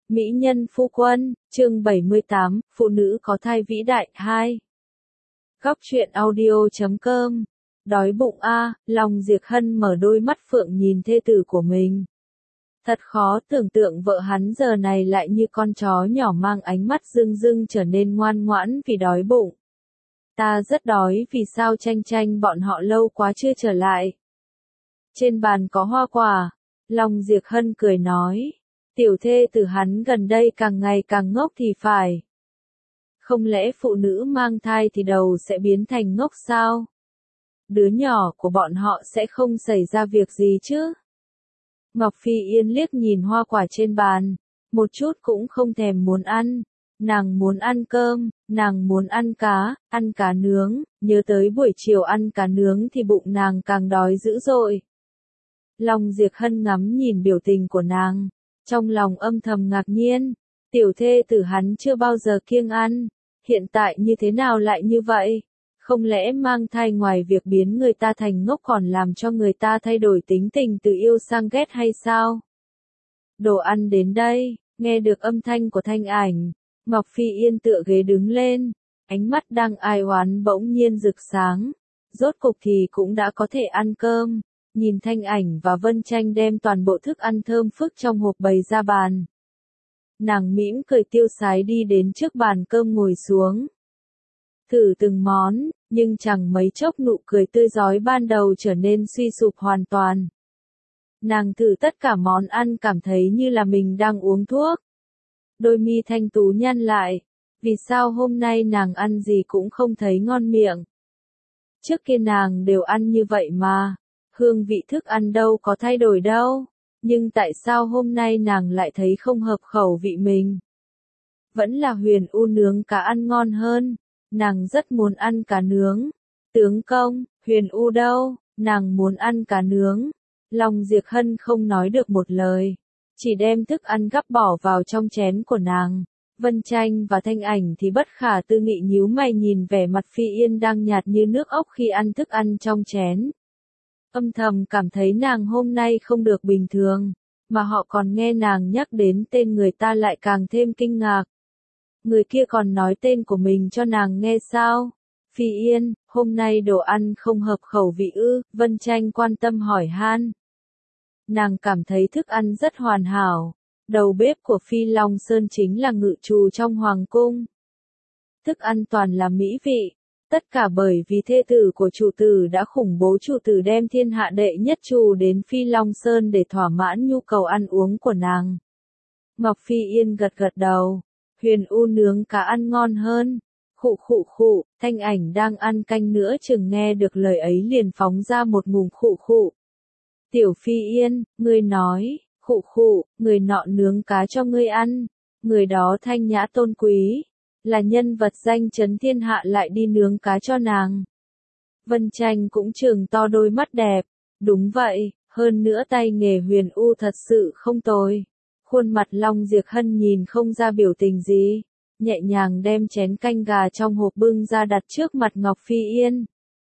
Mỹ nhân phu quân, chương 78, phụ nữ có thai vĩ đại 2. Góc truyện audio.com. Đói bụng a, Long Diệc Hân mở đôi mắt phượng nhìn thê tử của mình. Thật khó tưởng tượng vợ hắn giờ này lại như con chó nhỏ mang ánh mắt rưng rưng trở nên ngoan ngoãn vì đói bụng. Ta rất đói, vì sao Tranh Tranh bọn họ lâu quá chưa trở lại. Trên bàn có hoa quả, Long Diệc Hân cười nói. Tiểu thê tử hắn gần đây càng ngày càng ngốc thì phải. Không lẽ phụ nữ mang thai thì đầu sẽ biến thành ngốc sao? Đứa nhỏ của bọn họ sẽ không xảy ra việc gì chứ? Ngọc Phi Yên liếc nhìn hoa quả trên bàn, một chút cũng không thèm muốn ăn. Nàng muốn ăn cơm, nàng muốn ăn cá nướng, nhớ tới buổi chiều ăn cá nướng thì bụng nàng càng đói dữ dội. Long Diệc Hân ngắm nhìn biểu tình của nàng, trong lòng âm thầm ngạc nhiên, tiểu thê tử hắn chưa bao giờ kiêng ăn, hiện tại như thế nào lại như vậy? Không lẽ mang thai ngoài việc biến người ta thành ngốc còn làm cho người ta thay đổi tính tình từ yêu sang ghét hay sao? Đồ ăn đến đây, nghe được âm thanh của Thanh Ảnh, Ngọc Phi Yên tựa ghế đứng lên, ánh mắt đang ai oán bỗng nhiên rực sáng, rốt cục thì cũng đã có thể ăn cơm. Nhìn Thanh Ảnh và Vân Tranh đem toàn bộ thức ăn thơm phức trong hộp bày ra bàn. Nàng mỉm cười tiêu sái đi đến trước bàn cơm ngồi xuống. Thử từng món, nhưng chẳng mấy chốc nụ cười tươi rói ban đầu trở nên suy sụp hoàn toàn. Nàng thử tất cả món ăn cảm thấy như là mình đang uống thuốc. Đôi mi thanh tú nhăn lại, vì sao hôm nay nàng ăn gì cũng không thấy ngon miệng. Trước kia nàng đều ăn như vậy mà. Hương vị thức ăn đâu có thay đổi đâu, nhưng tại sao hôm nay nàng lại thấy không hợp khẩu vị mình? Vẫn là Huyền U nướng cá ăn ngon hơn, nàng rất muốn ăn cá nướng. Tướng công, Huyền U đâu, nàng muốn ăn cá nướng. Long Diệc Hân không nói được một lời, chỉ đem thức ăn gắp bỏ vào trong chén của nàng. Vân Tranh và Thanh Ảnh thì bất khả tư nghị nhíu mày nhìn vẻ mặt Phi Yên đang nhạt như nước ốc khi ăn thức ăn trong chén. Âm thầm cảm thấy nàng hôm nay không được bình thường, mà họ còn nghe nàng nhắc đến tên người ta lại càng thêm kinh ngạc. Người kia còn nói tên của mình cho nàng nghe sao? Phi Yên, hôm nay đồ ăn không hợp khẩu vị ư? Vân Tranh quan tâm hỏi han. Nàng cảm thấy thức ăn rất hoàn hảo, đầu bếp của Phi Long Sơn chính là ngự trù trong hoàng cung. Thức ăn toàn là mỹ vị. Tất cả bởi vì thê tử của chủ tử đã khủng bố chủ tử đem thiên hạ đệ nhất trù đến Phi Long Sơn để thỏa mãn nhu cầu ăn uống của nàng. Ngọc Phi Yên gật gật đầu, Huyền U nướng cá ăn ngon hơn. Khụ khụ khụ, Thanh Ảnh đang ăn canh nữa chừng nghe được lời ấy liền phóng ra một ngụm khụ khụ. Tiểu Phi Yên, ngươi nói, khụ khụ, người nọ nướng cá cho ngươi ăn, người đó thanh nhã tôn quý. Là nhân vật danh chấn thiên hạ lại đi nướng cá cho nàng. Vân Tranh cũng trừng to đôi mắt đẹp. Đúng vậy, hơn nữa tay nghề Huyền U thật sự không tồi. Khuôn mặt Long Diệc Hân nhìn không ra biểu tình gì, nhẹ nhàng đem chén canh gà trong hộp bưng ra đặt trước mặt Ngọc Phi Yên.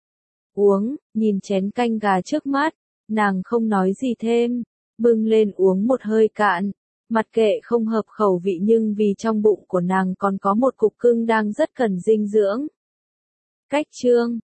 Uống, nhìn chén canh gà trước mắt, nàng không nói gì thêm, bưng lên uống một hơi cạn. Mặc kệ không hợp khẩu vị nhưng vì trong bụng của nàng còn có một cục cưng đang rất cần dinh dưỡng. Cách chương